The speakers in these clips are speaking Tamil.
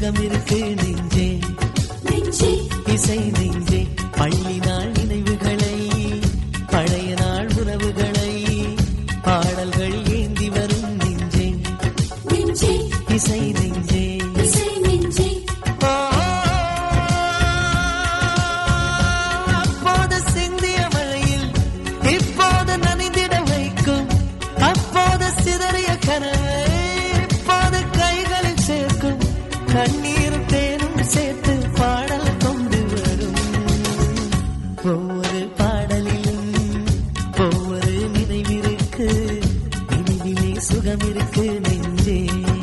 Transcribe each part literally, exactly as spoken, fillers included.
சுகம் இருக்கு நெஞ்சே நெஞ்சே இசை நெஞ்சே பள்ளி நாள் நினைவுகளை பழைய நாள் உறவுகளை பாடல்கள் ஏந்தி வரும் நெஞ்சே நெஞ்சே இசை நெஞ்சே இசை நெஞ்சே அப்போது சிந்திய மழையில் இப்போது நனைந்திட வைக்கும் அப்போது சிதறிய கனவை இப்போது கைகளில் சேர்க்கும் கண்ணீரும் தேனும் சேர்த்து பாடல் கொண்டு வரும் ஒவ்வொரு பாடலிலும் ஒவ்வொரு நினைவிருக்கு நினைவிலே சுகம் இருக்கு நெஞ்சே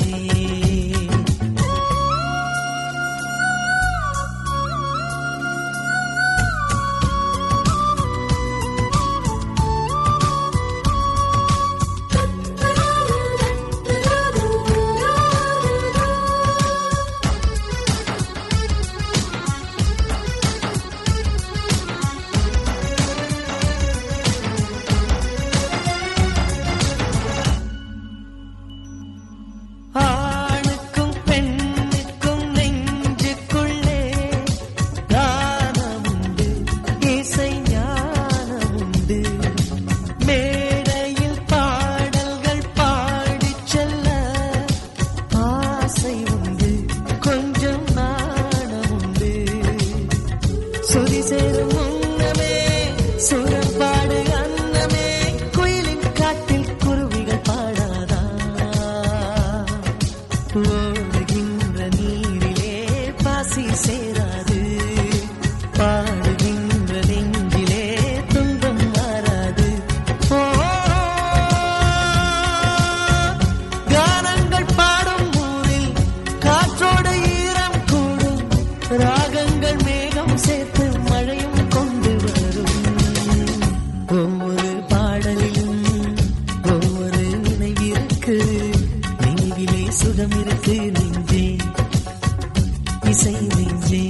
ராகங்கள் மேகம் சேர்த்து மழையும் கொண்டு வரும் ஒவ்வொரு பாடலிலும் ஒவ்வொரு நினைவிற்கு நினைவிலே சுகம் இருக்கு நெஞ்சே இசை நெஞ்சே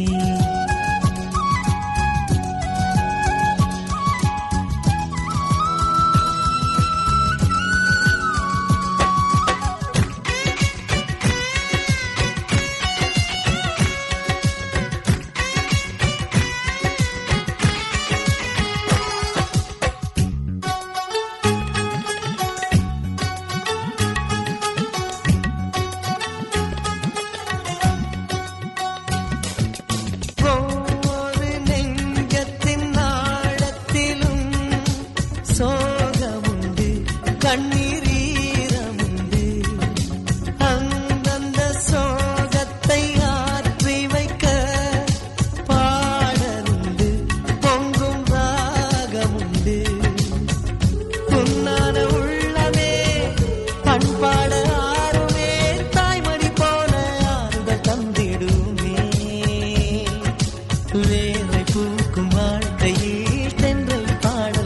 சோகமுண்டு கண்ணீரமுண்டு அந்தந்த சோகத்தை ஆற்றி வைக்க பாடலுண்டு பொங்கும் ராகமுண்டு புன்னான உள்ளமே பண்பாட ஆறுமே தாய்மடி போல ஆறுதல் தந்திடுமே வேலை பூக்கும் வாழ்க்கையே தென்றல் பாடல்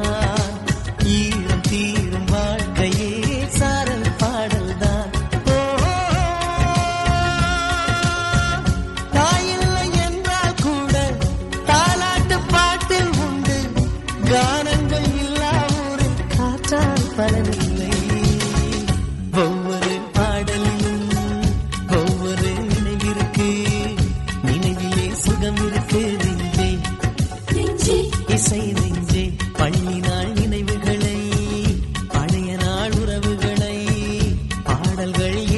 ஈரம் தீரும் வாழ்க்கையே சாரல் பாடல்தான் தாயில்லை என்றால் கூட தாலாட்டு பாட்டில் உண்டு கானங்கள் இல்லா ஊரில் காற்றால் பலனில்லை ஒவ்வொரு பாடலிலும் ஒவ்வொரு நினைவிற்கு நினைவிலே சுகம் இருக்கு நெஞ்சே நெஞ்சே இசை நெஞ்சே பள்ளி நாள் நினைவுகளை பழைய நாள் உறவுகளை பாடல்கள்